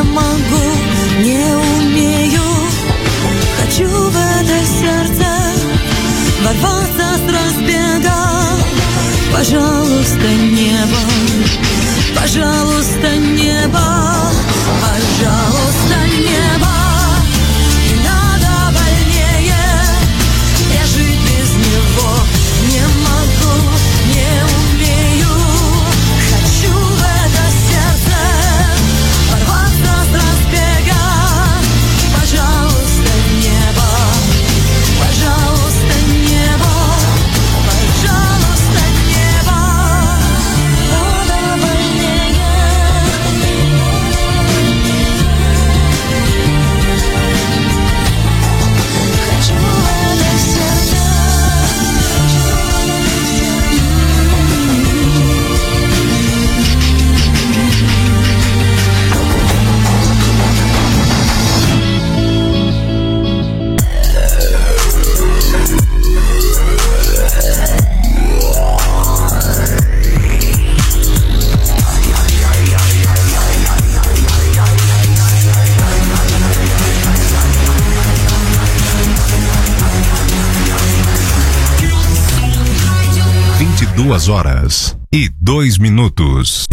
могу, не умею. Хочу в это сердце ворваться с разбега. Пожалуйста, небо, пожалуйста, небо, пожалуйста, небо. Не надо больнее, я жить без него не могу, не умею. Хочу в это сердце ворваться с разбега. Пожалуйста, небо, пожалуйста, небо, пожалуйста, небо. Надо больнее. Хочу это сердце. Duas horas e 2 minutos.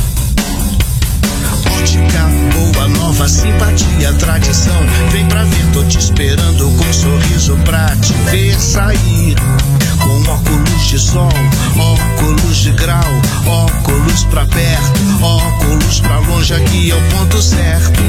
Ótica boa, nova simpatia, tradição. Vem pra ver, tô te esperando com um sorriso pra te ver sair. Com óculos de sol, óculos de grau, óculos pra perto, óculos pra longe, aqui é o ponto certo.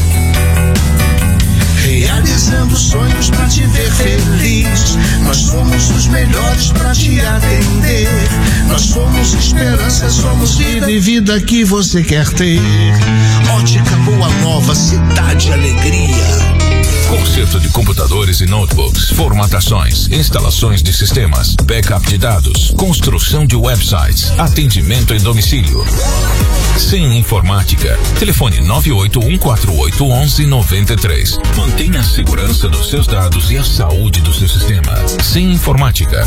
Realizando sonhos pra te ver feliz. Nós somos os melhores pra te atender. Nós somos esperança, somos vida e vida que você quer ter. Ótica Boa Nova, cidade alegria. Conserto de computadores e notebooks, formatações, instalações de sistemas, backup de dados, construção de websites, atendimento em domicílio. Sim Informática. Telefone 981481193. Mantenha a segurança dos seus dados e a saúde do seu sistema. Sim Informática.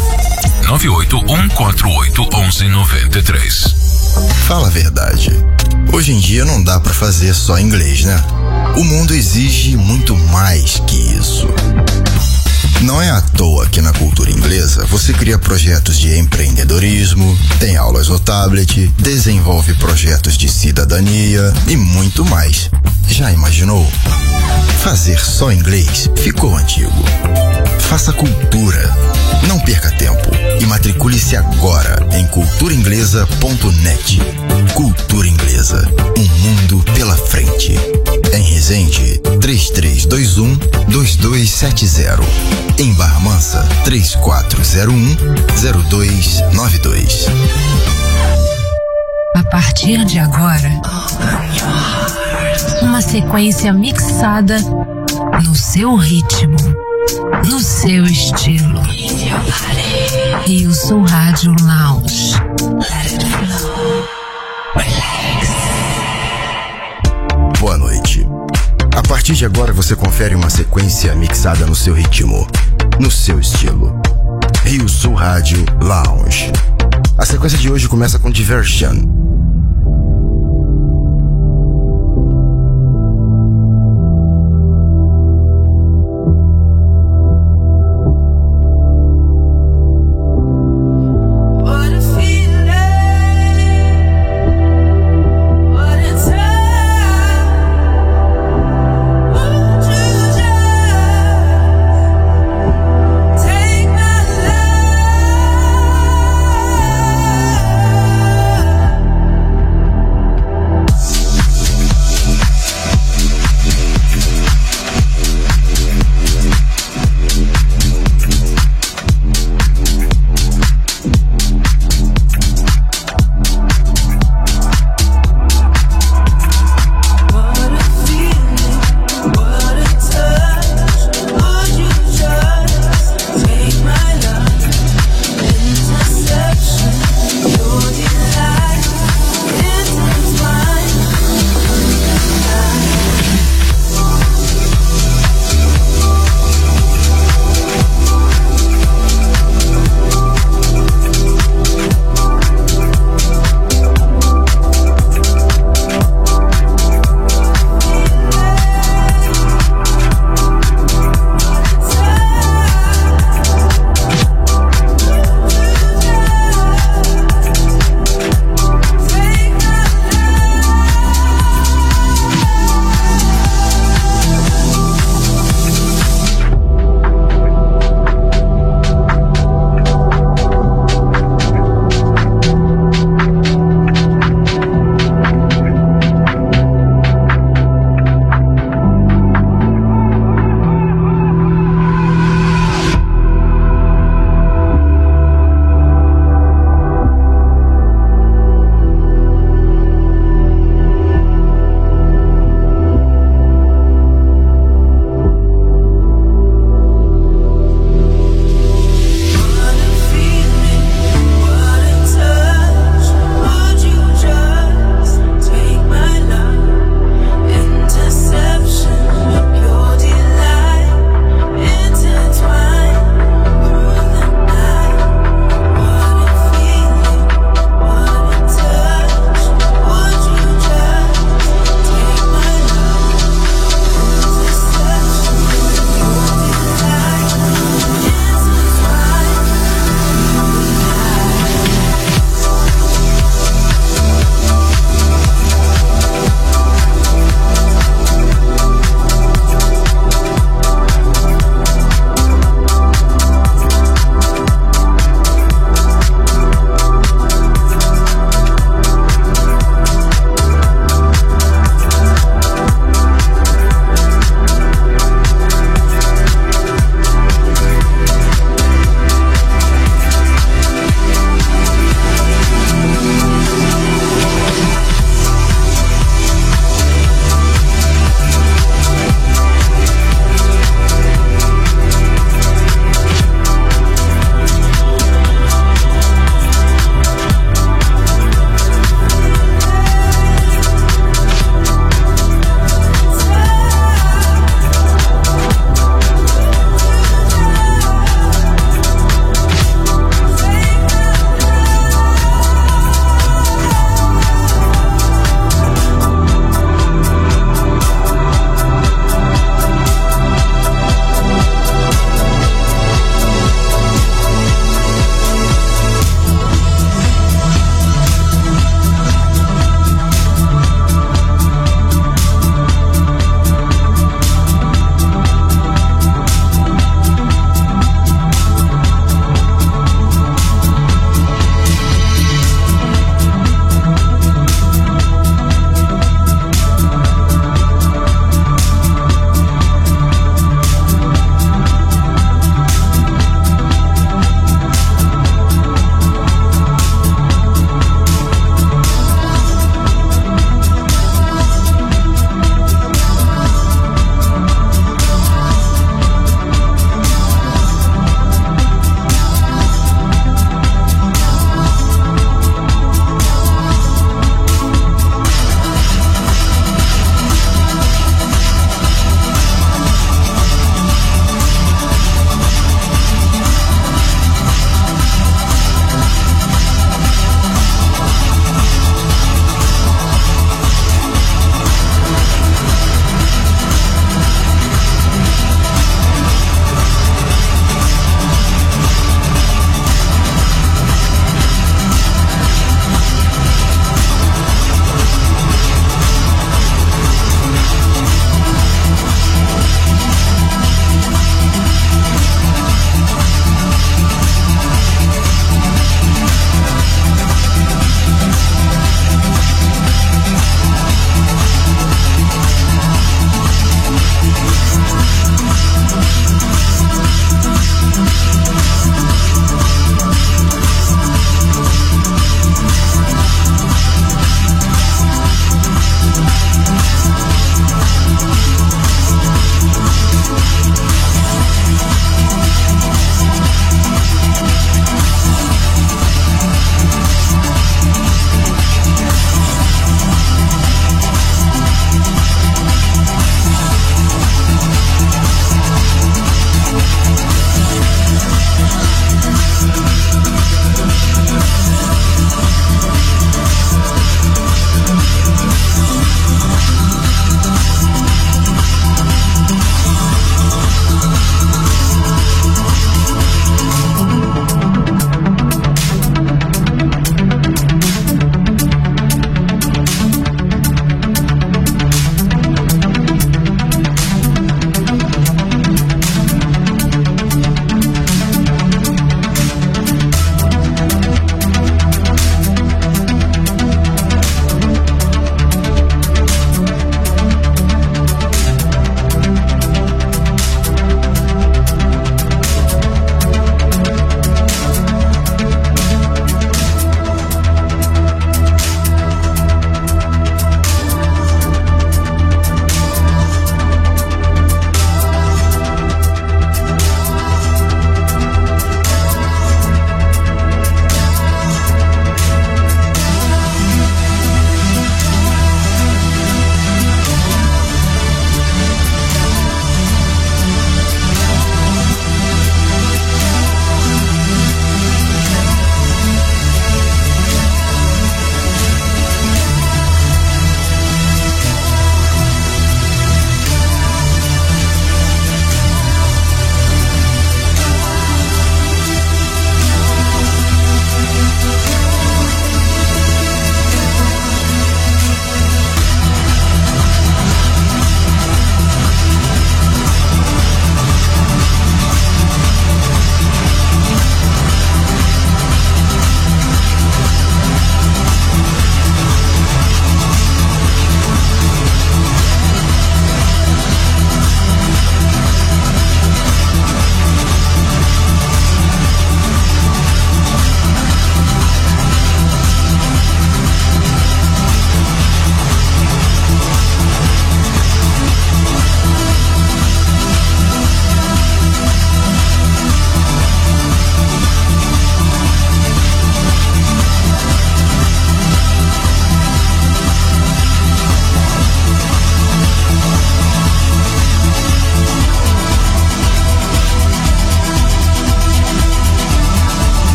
981481193. Fala a verdade. Hoje em dia não dá pra fazer só inglês, né? O mundo exige muito mais que isso. Não é à toa que na cultura inglesa você cria projetos de empreendedorismo, tem aulas no tablet, desenvolve projetos de cidadania e muito mais. Já imaginou? Fazer só inglês ficou antigo. Faça cultura. Não perca tempo e matricule-se agora em culturainglesa.net. Cultura Inglesa, um mundo pela frente. Em Resende, 3321-2270. Em Barra Mansa, 3401-0292. A partir de agora, uma sequência mixada no seu ritmo, no seu estilo. Rio-Sul Rádio Lounge. Let it flow. Relax. Boa noite. A partir de agora você confere uma sequência mixada no seu ritmo, no seu estilo. Rio-Sul Rádio Lounge. A sequência de hoje começa com Diversion.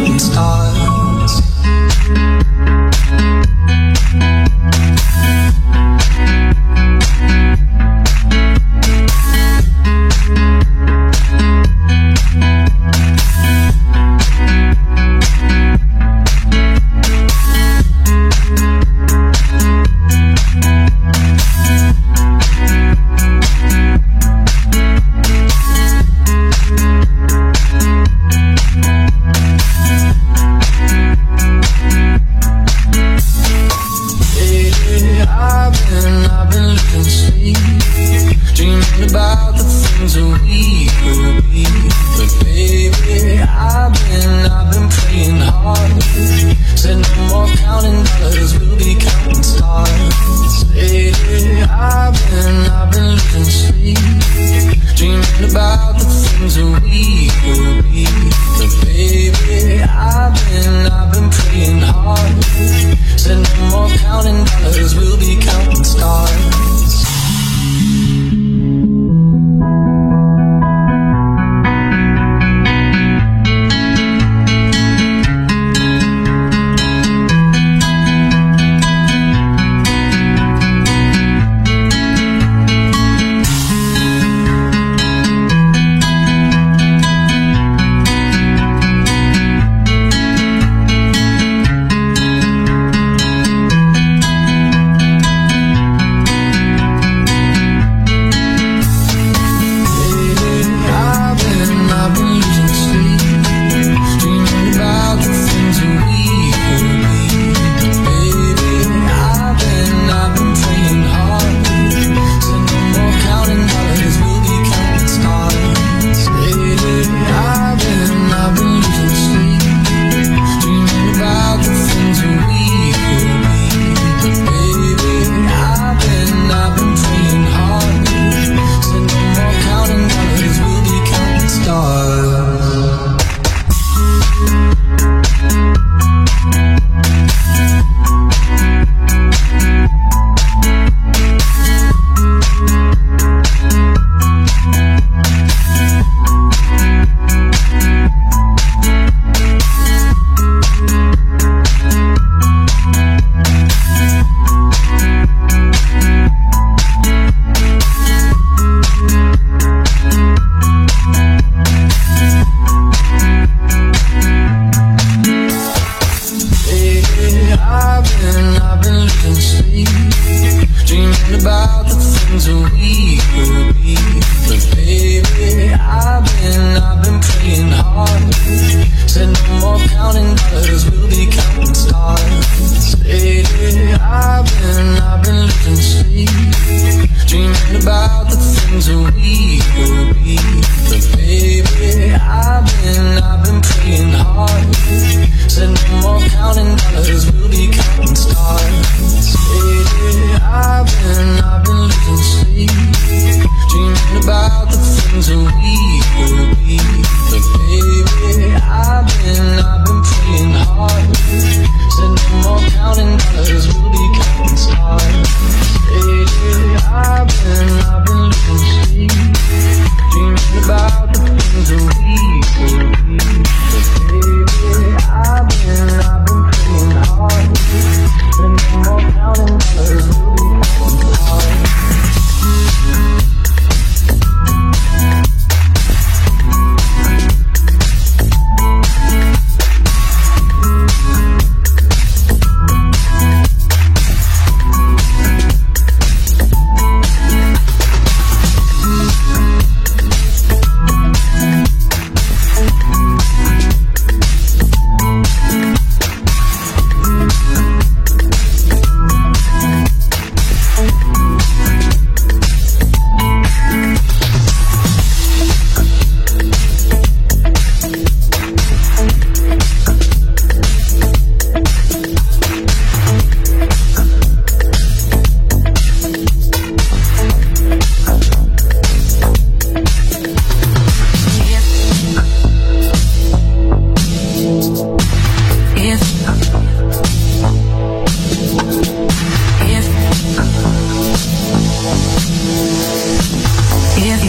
counting stars.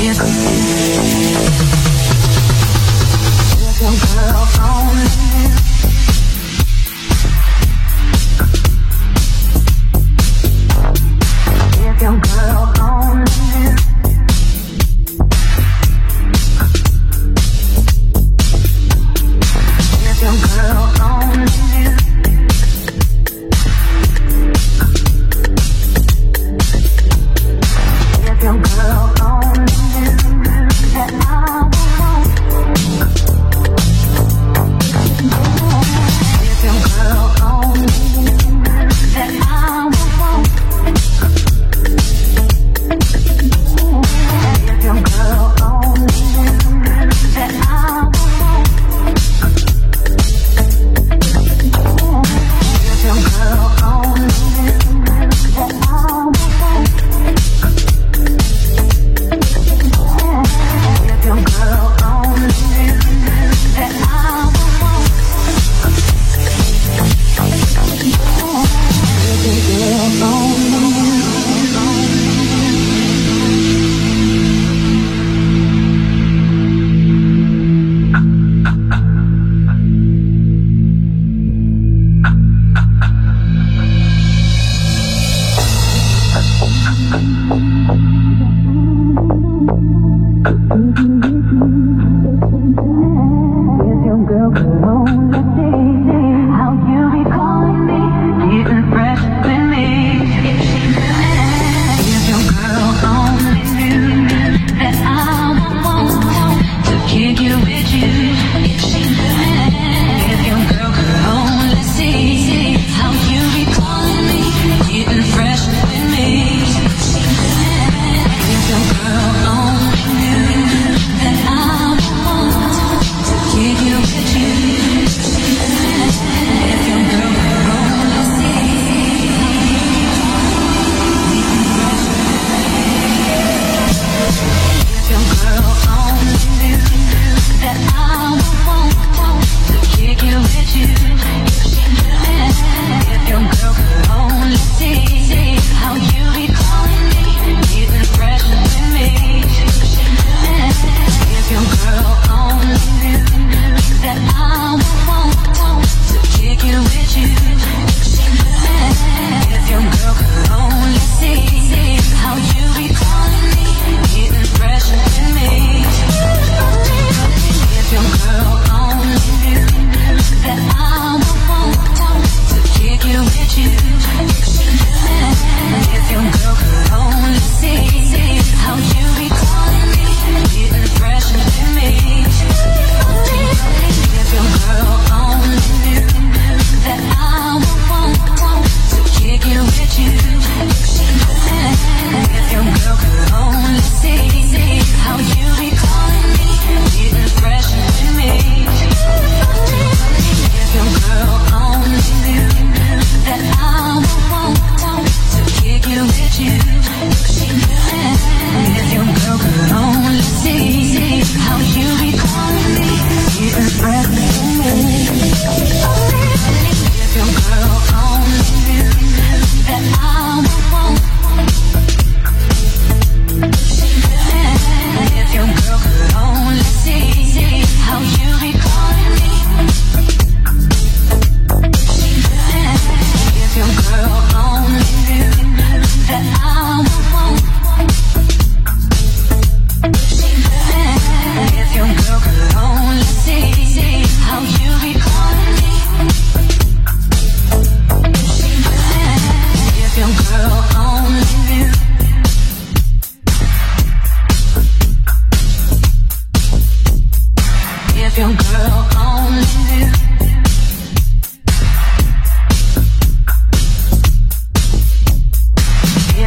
Girl, only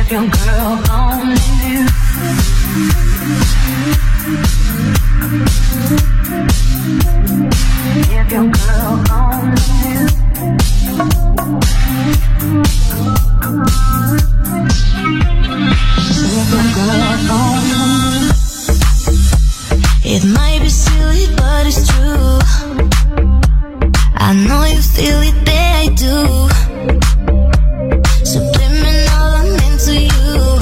If your girl only knew. If your girl only knew. If your girl only knew. It might be silly, but it's true. I know you feel it, there I do. Subliminal, I'm into you.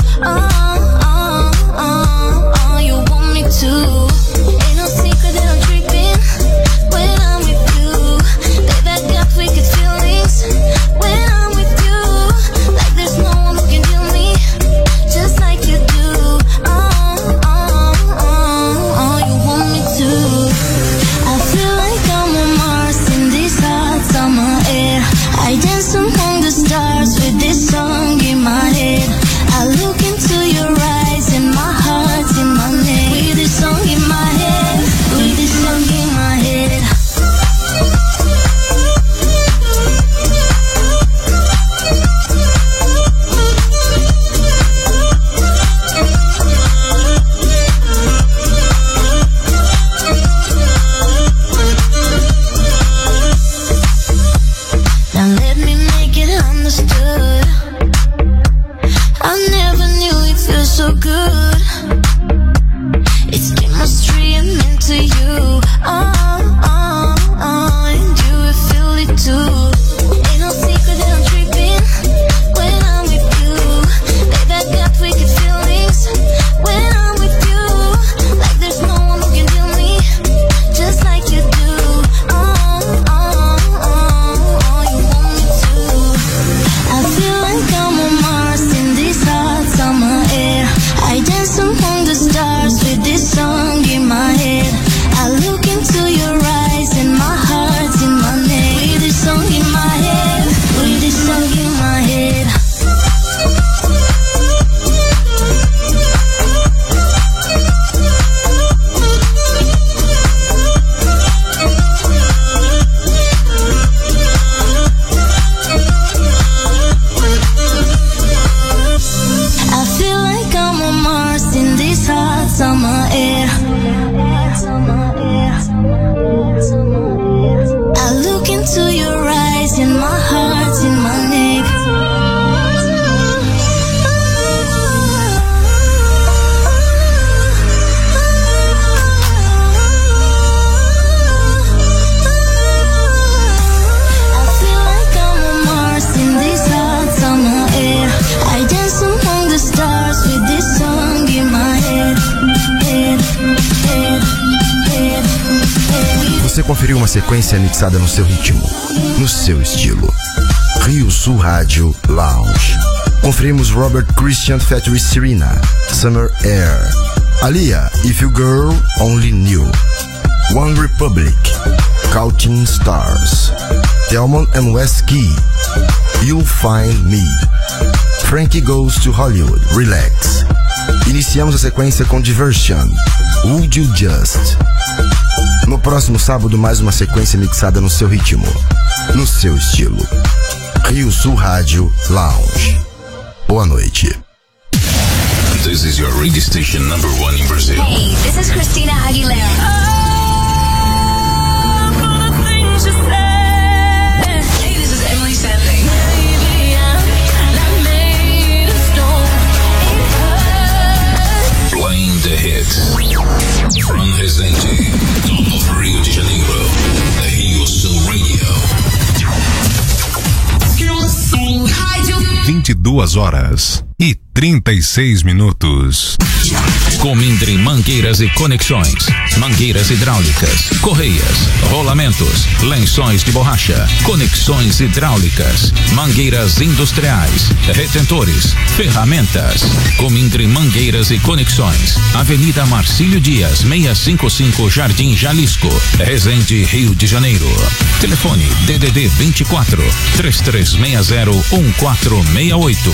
Oh, you want me to. Ain't no secret that I'm tripping when I'm with you. Baby, I got wicked feelings when I'm with you. Like there's no one who can do me just like you do. You want me to. I feel like I'm on Mars in this hot summer air. I dance among the stars with this song in my head. I look into your eyes and my heart's in my neck. With this song in my head, with this song in my head. Now let me make it understood. I never knew it feels so good. It's chemistry I'm into you. And you will feel it too. Ain't no secret that I'm tripping when I'm with you. Baby, I got wicked feelings when I'm with you. Like there's no one who can do me just like you do. You want me to. I feel like I'm on Mars in this hot summer air. I dance among the stars with this song in my head. I look into your eyes and my heart's in my neck. With this song in my head, with this song in my head. I feel like I'm on Mars in this hot summer air. I look into your eyes and my heart's in my neck. I feel like I'm on Mars in this hot summer air. I dance among the stars with this song in my head. Você conferiu uma sequência mixada no seu ritmo, no seu estilo. Rio Sul Rádio Lounge. Conferimos Robert Christian featuring Serena, Summer Air. Alia, If Your Girl Only Knew. One Republic, Counting Stars. Delmon and West Key, You'll Find Me. Frankie Goes to Hollywood, Relax. Iniciamos a sequência com Diversion, Would You Just. No próximo sábado, mais uma sequência mixada no seu ritmo, no seu estilo. Rio Sul Rádio Lounge. Boa noite. This is your radio station number 1 in Brazil. Hey, this is Christina Aguilera. Hey, this is Emily Sandling. Playing the hits. From Resende, top of Rio de Janeiro, the Rio Sul Radio. 22 horas e 36 minutos. Comindre Mangueiras e Conexões. Mangueiras hidráulicas, correias, rolamentos, lençóis de borracha, conexões hidráulicas, mangueiras industriais, retentores, ferramentas. Comindre Mangueiras e Conexões. Avenida Marcílio Dias, 655 Jardim Jalisco, Resende, Rio de Janeiro. Telefone DDD 24 3360 1468.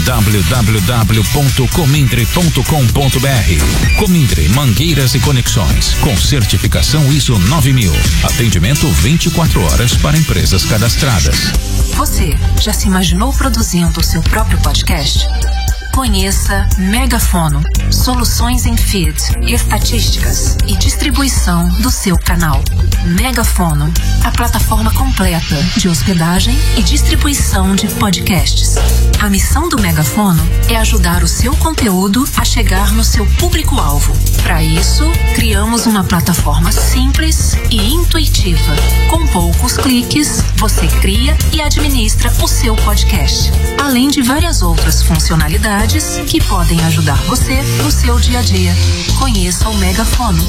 www.comindre.com.br. Comindre Mangueiras e Conexões, com certificação ISO 9000. Atendimento 24 horas para empresas cadastradas. Você já se imaginou produzindo o seu próprio podcast? Conheça Megafono, soluções em feed, estatísticas e distribuição do seu canal. Megafono, a plataforma completa de hospedagem e distribuição de podcasts. A missão do Megafono é ajudar o seu conteúdo a chegar no seu público-alvo. Para isso, criamos uma plataforma simples e intuitiva. Com poucos cliques, você cria e administra o seu podcast, além de várias outras funcionalidades que podem ajudar você no seu dia a dia. Conheça o Megafono,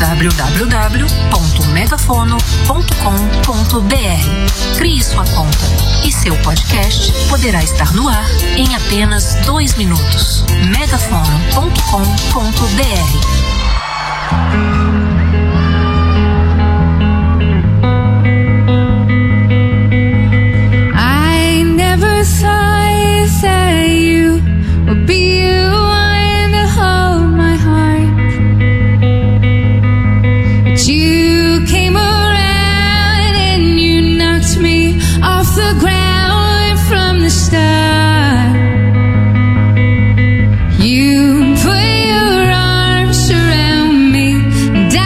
www.megafono.com.br. Crie sua conta e seu podcast poderá estar no ar em apenas 2 minutos. megafono.com.br. I never thought that you would be the one to hold my heart, but you came around and you knocked me off the ground from the start. You put your arms around me and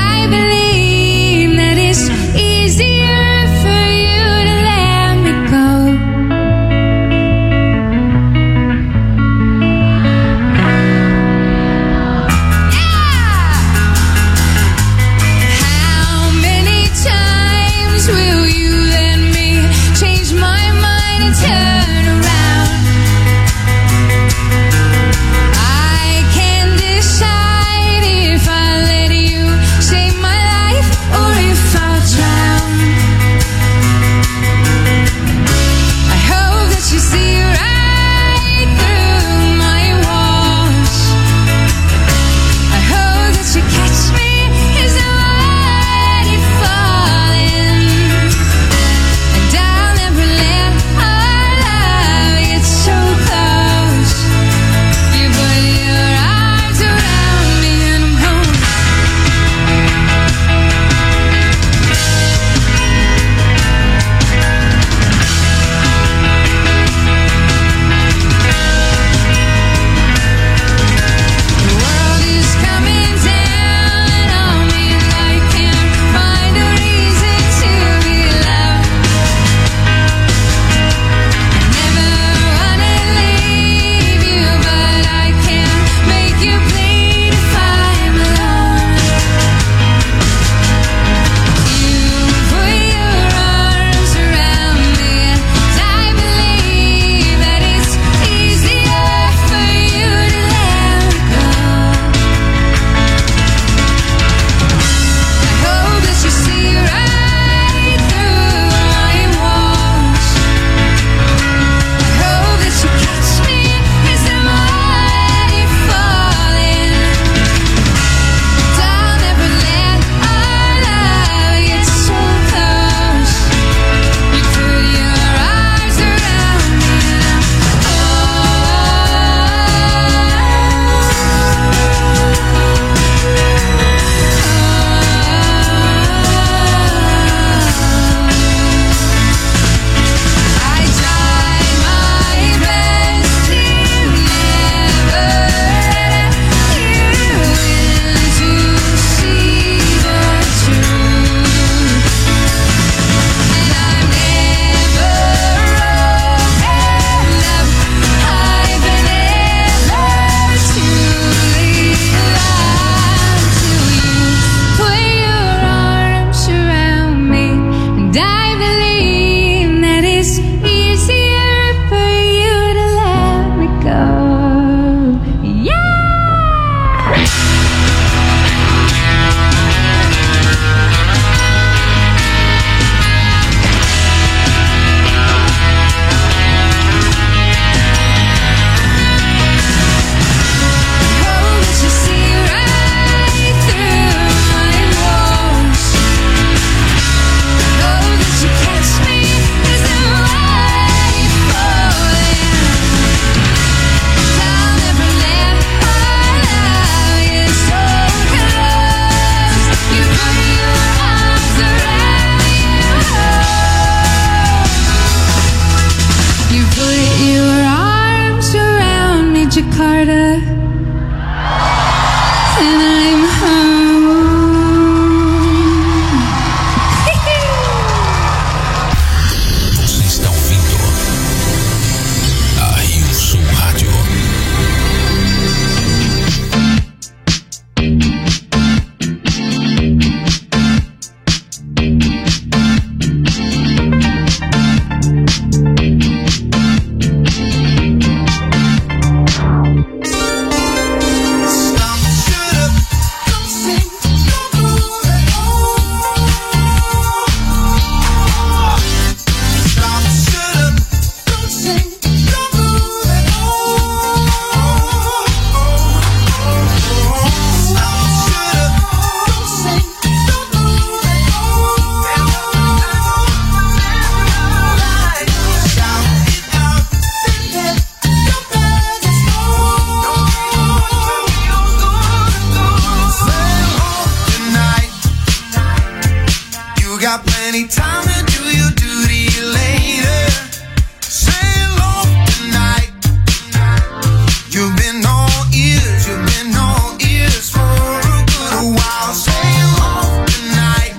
ain't time to do your duty later. Sail off tonight. You've been all ears for a good while. Sail off tonight.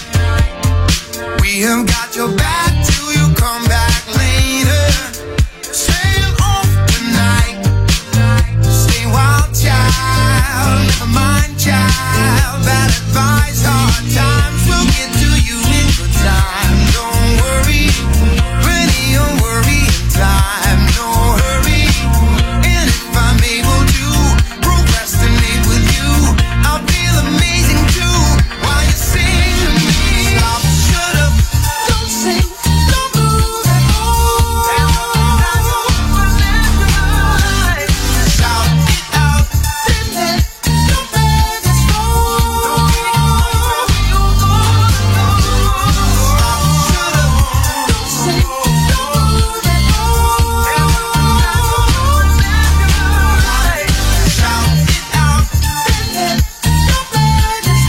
We have got your back till you come back later. Sail off tonight. Stay wild, child. Never mind, child. Bad advice, hard times will get to you in good time. Don't worry, plenty of worry in time. No hurry. And if I'm able to procrastinate with you, I'll feel amazing too. While you sing to me, stop, shut up, don't sing, don't move at all. Shout it out, then let your madness roll. Stop, shut up, don't sing, don't move at all. Shout it out, then let your madness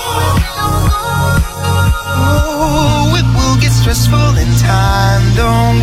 roll. Oh, it will get stressful in time, don't